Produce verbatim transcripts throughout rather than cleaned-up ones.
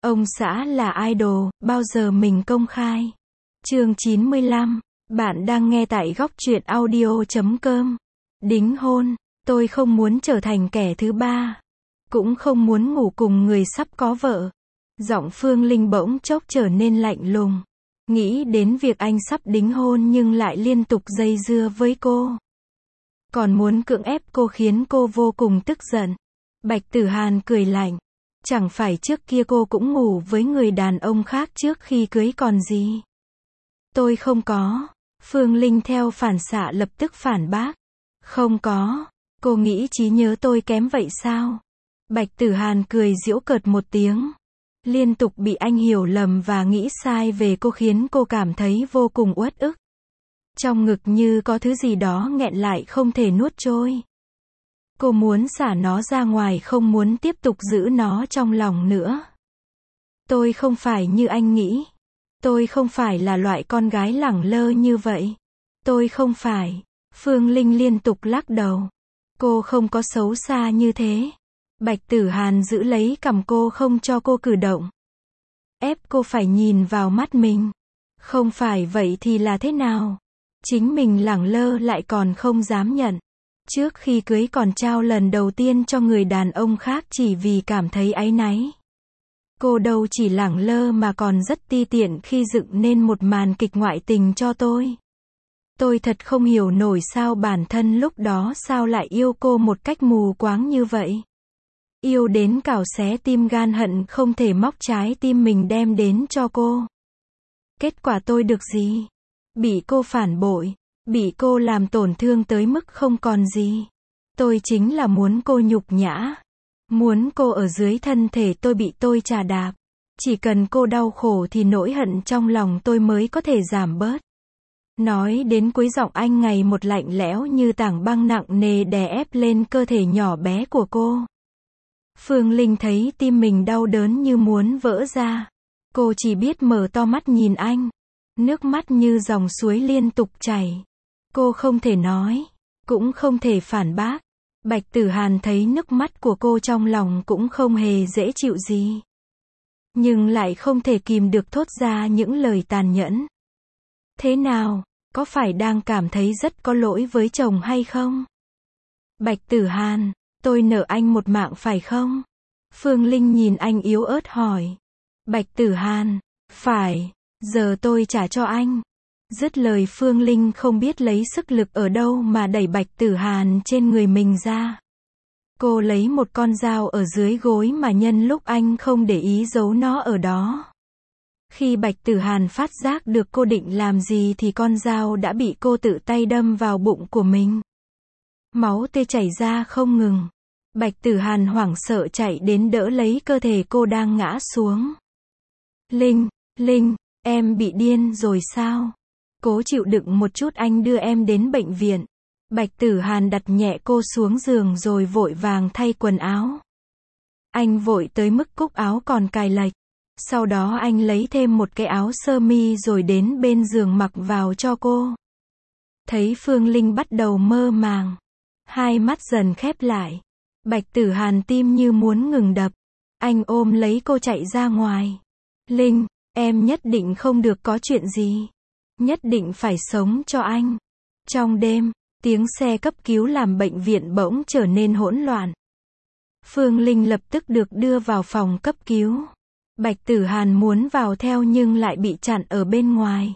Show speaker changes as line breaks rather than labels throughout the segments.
Ông xã là idol, bao giờ mình công khai. Chương chín mươi lăm. Bạn đang nghe tại góc truyện audio chấm com. Đính hôn, tôi không muốn trở thành kẻ thứ ba. Cũng không muốn ngủ cùng người sắp có vợ. Giọng Phương Linh bỗng chốc trở nên lạnh lùng. Nghĩ đến việc anh sắp đính hôn nhưng lại liên tục dây dưa với cô. Còn muốn cưỡng ép cô khiến cô vô cùng tức giận. Bạch Tử Hàn cười lạnh. Chẳng phải trước kia cô cũng ngủ với người đàn ông khác trước khi cưới còn gì. Tôi không có. Phương Linh theo phản xạ lập tức phản bác. Không có. Cô nghĩ trí nhớ tôi kém vậy sao? Bạch Tử Hàn cười giễu cợt một tiếng. Liên tục bị anh hiểu lầm và nghĩ sai về cô khiến cô cảm thấy vô cùng uất ức. Trong ngực như có thứ gì đó nghẹn lại không thể nuốt trôi. Cô muốn xả nó ra ngoài, không muốn tiếp tục giữ nó trong lòng nữa. Tôi không phải như anh nghĩ. Tôi không phải là loại con gái lẳng lơ như vậy. Tôi không phải. Phương Linh liên tục lắc đầu. Cô không có xấu xa như thế. Bạch Tử Hàn giữ lấy cằm cô không cho cô cử động. Ép cô phải nhìn vào mắt mình. Không phải vậy thì là thế nào? Chính mình lẳng lơ lại còn không dám nhận. Trước khi cưới còn trao lần đầu tiên cho người đàn ông khác chỉ vì cảm thấy áy náy. Cô đâu chỉ lẳng lơ mà còn rất ti tiện khi dựng nên một màn kịch ngoại tình cho tôi. Tôi thật không hiểu nổi sao bản thân lúc đó sao lại yêu cô một cách mù quáng như vậy. Yêu đến cào xé tim gan, hận không thể móc trái tim mình đem đến cho cô. Kết quả tôi được gì? Bị cô phản bội. Bị cô làm tổn thương tới mức không còn gì. Tôi chính là muốn cô nhục nhã. Muốn cô ở dưới thân thể tôi bị tôi chà đạp. Chỉ cần cô đau khổ thì nỗi hận trong lòng tôi mới có thể giảm bớt. Nói đến cuối giọng anh ngày một lạnh lẽo như tảng băng nặng nề đè ép lên cơ thể nhỏ bé của cô. Phương Linh thấy tim mình đau đớn như muốn vỡ ra. Cô chỉ biết mở to mắt nhìn anh. Nước mắt như dòng suối liên tục chảy. Cô không thể nói, cũng không thể phản bác. Bạch Tử Hàn thấy nước mắt của cô trong lòng cũng không hề dễ chịu gì. Nhưng lại không thể kìm được thốt ra những lời tàn nhẫn. Thế nào, có phải đang cảm thấy rất có lỗi với chồng hay không? Bạch Tử Hàn, tôi nợ anh một mạng phải không? Phương Linh nhìn anh yếu ớt hỏi. Bạch Tử Hàn, phải, giờ tôi trả cho anh. Dứt lời Phương Linh không biết lấy sức lực ở đâu mà đẩy Bạch Tử Hàn trên người mình ra. Cô lấy một con dao ở dưới gối mà nhân lúc anh không để ý giấu nó ở đó. Khi Bạch Tử Hàn phát giác được cô định làm gì thì con dao đã bị cô tự tay đâm vào bụng của mình. Máu tê chảy ra không ngừng. Bạch Tử Hàn hoảng sợ chạy đến đỡ lấy cơ thể cô đang ngã xuống. Linh, Linh, em bị điên rồi sao? Cố chịu đựng một chút, anh đưa em đến bệnh viện. Bạch Tử Hàn đặt nhẹ cô xuống giường rồi vội vàng thay quần áo. Anh vội tới mức cúc áo còn cài lệch. Sau đó anh lấy thêm một cái áo sơ mi rồi đến bên giường mặc vào cho cô. Thấy Phương Linh bắt đầu mơ màng. Hai mắt dần khép lại. Bạch Tử Hàn tim như muốn ngừng đập. Anh ôm lấy cô chạy ra ngoài. Linh, em nhất định không được có chuyện gì. Nhất định phải sống cho anh. Trong đêm, tiếng xe cấp cứu làm bệnh viện bỗng trở nên hỗn loạn. Phương Linh lập tức được đưa vào phòng cấp cứu. Bạch Tử Hàn muốn vào theo nhưng lại bị chặn ở bên ngoài.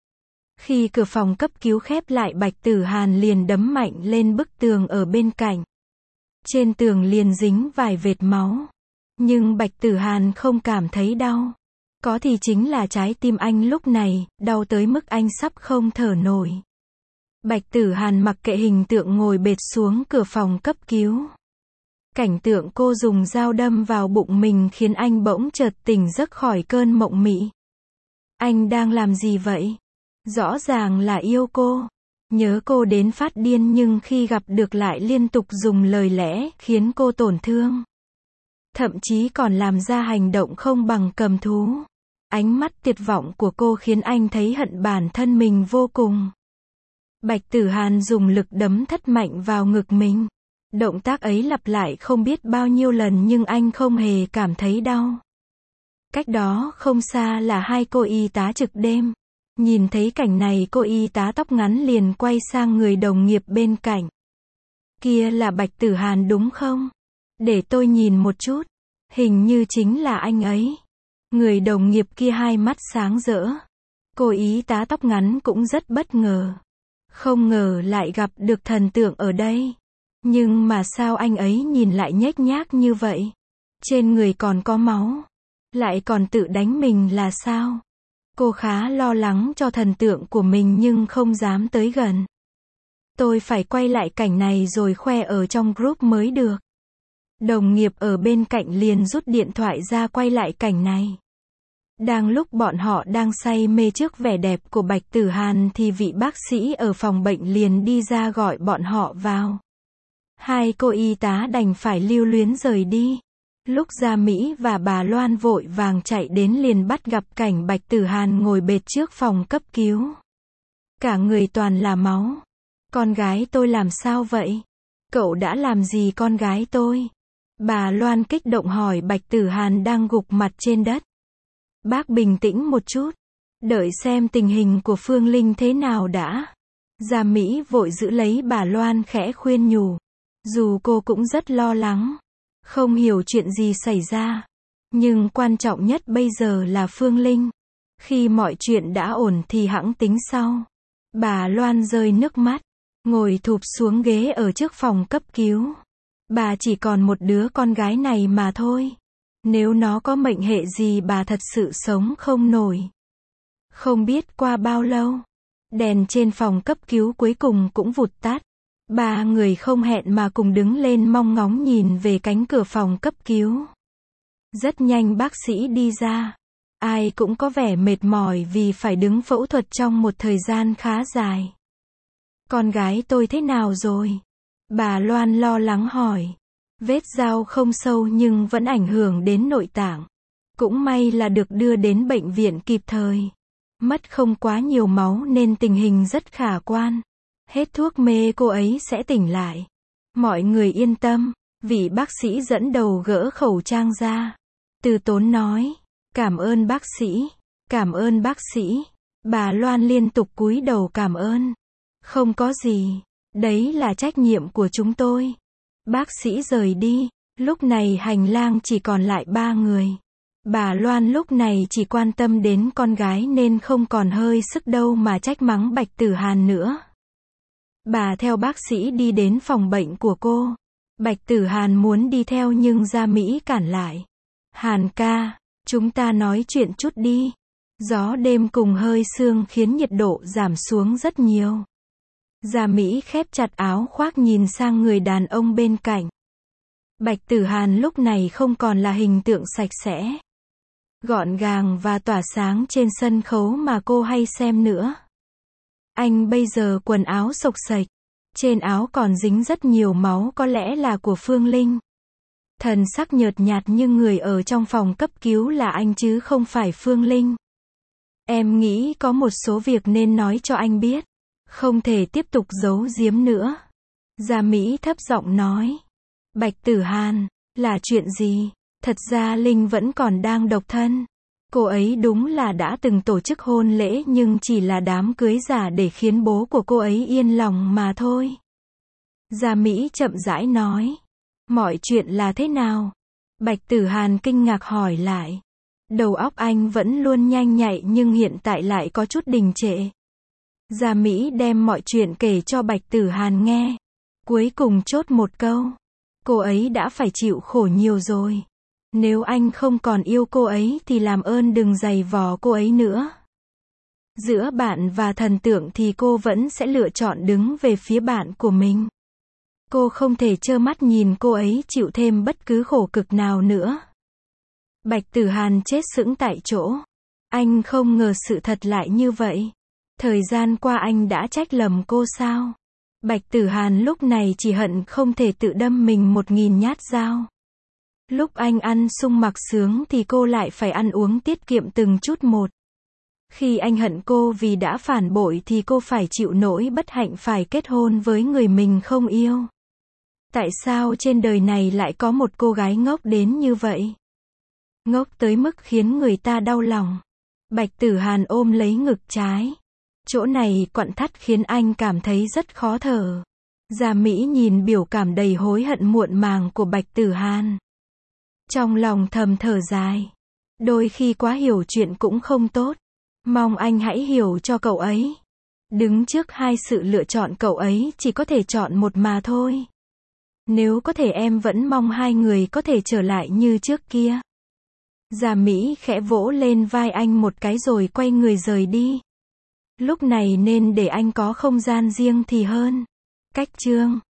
Khi cửa phòng cấp cứu khép lại, Bạch Tử Hàn liền đấm mạnh lên bức tường ở bên cạnh. Trên tường liền dính vài vệt máu. Nhưng Bạch Tử Hàn không cảm thấy đau. Có thì chính là trái tim anh lúc này, đau tới mức anh sắp không thở nổi. Bạch Tử Hàn mặc kệ hình tượng ngồi bệt xuống cửa phòng cấp cứu. Cảnh tượng cô dùng dao đâm vào bụng mình khiến anh bỗng chợt tỉnh giấc khỏi cơn mộng mị. Anh đang làm gì vậy? Rõ ràng là yêu cô. Nhớ cô đến phát điên nhưng khi gặp được lại liên tục dùng lời lẽ khiến cô tổn thương. Thậm chí còn làm ra hành động không bằng cầm thú. Ánh mắt tuyệt vọng của cô khiến anh thấy hận bản thân mình vô cùng. Bạch Tử Hàn dùng lực đấm thất mạnh vào ngực mình. Động tác ấy lặp lại không biết bao nhiêu lần nhưng anh không hề cảm thấy đau. Cách đó không xa là hai cô y tá trực đêm. Nhìn thấy cảnh này cô y tá tóc ngắn liền quay sang người đồng nghiệp bên cạnh. Kia là Bạch Tử Hàn đúng không? Để tôi nhìn một chút. Hình như chính là anh ấy. Người đồng nghiệp kia hai mắt sáng rỡ. Cô y tá tóc ngắn cũng rất bất ngờ. Không ngờ lại gặp được thần tượng ở đây. Nhưng mà sao anh ấy nhìn lại nhếch nhác như vậy? Trên người còn có máu. Lại còn tự đánh mình là sao? Cô khá lo lắng cho thần tượng của mình nhưng không dám tới gần. Tôi phải quay lại cảnh này rồi khoe ở trong group mới được. Đồng nghiệp ở bên cạnh liền rút điện thoại ra quay lại cảnh này. Đang lúc bọn họ đang say mê trước vẻ đẹp của Bạch Tử Hàn thì vị bác sĩ ở phòng bệnh liền đi ra gọi bọn họ vào. Hai cô y tá đành phải lưu luyến rời đi. Lúc Gia Mỹ và bà Loan vội vàng chạy đến liền bắt gặp cảnh Bạch Tử Hàn ngồi bệt trước phòng cấp cứu. Cả người toàn là máu. Con gái tôi làm sao vậy? Cậu đã làm gì con gái tôi? Bà Loan kích động hỏi Bạch Tử Hàn đang gục mặt trên đất. Bác bình tĩnh một chút. Đợi xem tình hình của Phương Linh thế nào đã. Gia Mỹ vội giữ lấy bà Loan khẽ khuyên nhủ. Dù cô cũng rất lo lắng. Không hiểu chuyện gì xảy ra. Nhưng quan trọng nhất bây giờ là Phương Linh. Khi mọi chuyện đã ổn thì hẵng tính sau. Bà Loan rơi nước mắt. Ngồi thụp xuống ghế ở trước phòng cấp cứu. Bà chỉ còn một đứa con gái này mà thôi. Nếu nó có mệnh hệ gì bà thật sự sống không nổi. Không biết qua bao lâu. Đèn trên phòng cấp cứu cuối cùng cũng vụt tắt. Ba người không hẹn mà cùng đứng lên mong ngóng nhìn về cánh cửa phòng cấp cứu. Rất nhanh bác sĩ đi ra. Ai cũng có vẻ mệt mỏi vì phải đứng phẫu thuật trong một thời gian khá dài. Con gái tôi thế nào rồi? Bà Loan lo lắng hỏi. Vết dao không sâu nhưng vẫn ảnh hưởng đến nội tạng. Cũng may là được đưa đến bệnh viện kịp thời. Mất không quá nhiều máu nên tình hình rất khả quan. Hết thuốc mê cô ấy sẽ tỉnh lại. Mọi người yên tâm. Vị bác sĩ dẫn đầu gỡ khẩu trang ra. Từ tốn nói. Cảm ơn bác sĩ. Cảm ơn bác sĩ. Bà Loan liên tục cúi đầu cảm ơn. Không có gì. Đấy là trách nhiệm của chúng tôi. Bác sĩ rời đi. Lúc này hành lang chỉ còn lại ba người. Bà Loan lúc này chỉ quan tâm đến con gái nên không còn hơi sức đâu mà trách mắng Bạch Tử Hàn nữa. Bà theo bác sĩ đi đến phòng bệnh của cô. Bạch Tử Hàn muốn đi theo nhưng Gia Mỹ cản lại. Hàn ca, chúng ta nói chuyện chút đi. Gió đêm cùng hơi sương khiến nhiệt độ giảm xuống rất nhiều. Gia Mỹ khép chặt áo khoác nhìn sang người đàn ông bên cạnh. Bạch Tử Hàn lúc này không còn là hình tượng sạch sẽ, gọn gàng và tỏa sáng trên sân khấu mà cô hay xem nữa. Anh bây giờ quần áo xộc xệch, trên áo còn dính rất nhiều máu có lẽ là của Phương Linh. Thần sắc nhợt nhạt như người ở trong phòng cấp cứu là anh chứ không phải Phương Linh. Em nghĩ có một số việc nên nói cho anh biết. Không thể tiếp tục giấu giếm nữa. Gia Mỹ thấp giọng nói. Bạch Tử Hàn, là chuyện gì? Thật ra Linh vẫn còn đang độc thân. Cô ấy đúng là đã từng tổ chức hôn lễ nhưng chỉ là đám cưới giả để khiến bố của cô ấy yên lòng mà thôi. Gia Mỹ chậm rãi nói. Mọi chuyện là thế nào? Bạch Tử Hàn kinh ngạc hỏi lại. Đầu óc anh vẫn luôn nhanh nhạy nhưng hiện tại lại có chút đình trệ. Gia Mỹ đem mọi chuyện kể cho Bạch Tử Hàn nghe. Cuối cùng chốt một câu. Cô ấy đã phải chịu khổ nhiều rồi. Nếu anh không còn yêu cô ấy thì làm ơn đừng giày vò cô ấy nữa. Giữa bạn và thần tượng thì cô vẫn sẽ lựa chọn đứng về phía bạn của mình. Cô không thể trơ mắt nhìn cô ấy chịu thêm bất cứ khổ cực nào nữa. Bạch Tử Hàn chết sững tại chỗ. Anh không ngờ sự thật lại như vậy. Thời gian qua anh đã trách lầm cô sao? Bạch Tử Hàn lúc này chỉ hận không thể tự đâm mình một nghìn nhát dao. Lúc anh ăn sung mặc sướng thì cô lại phải ăn uống tiết kiệm từng chút một. Khi anh hận cô vì đã phản bội thì cô phải chịu nỗi bất hạnh phải kết hôn với người mình không yêu. Tại sao trên đời này lại có một cô gái ngốc đến như vậy? Ngốc tới mức khiến người ta đau lòng. Bạch Tử Hàn ôm lấy ngực trái. Chỗ này quặn thắt khiến anh cảm thấy rất khó thở. Gia Mỹ nhìn biểu cảm đầy hối hận muộn màng của Bạch Tử Hàn. Trong lòng thầm thở dài. Đôi khi quá hiểu chuyện cũng không tốt. Mong anh hãy hiểu cho cậu ấy. Đứng trước hai sự lựa chọn cậu ấy chỉ có thể chọn một mà thôi. Nếu có thể em vẫn mong hai người có thể trở lại như trước kia. Gia Mỹ khẽ vỗ lên vai anh một cái rồi quay người rời đi. Lúc này nên để anh có không gian riêng thì hơn. Cách chương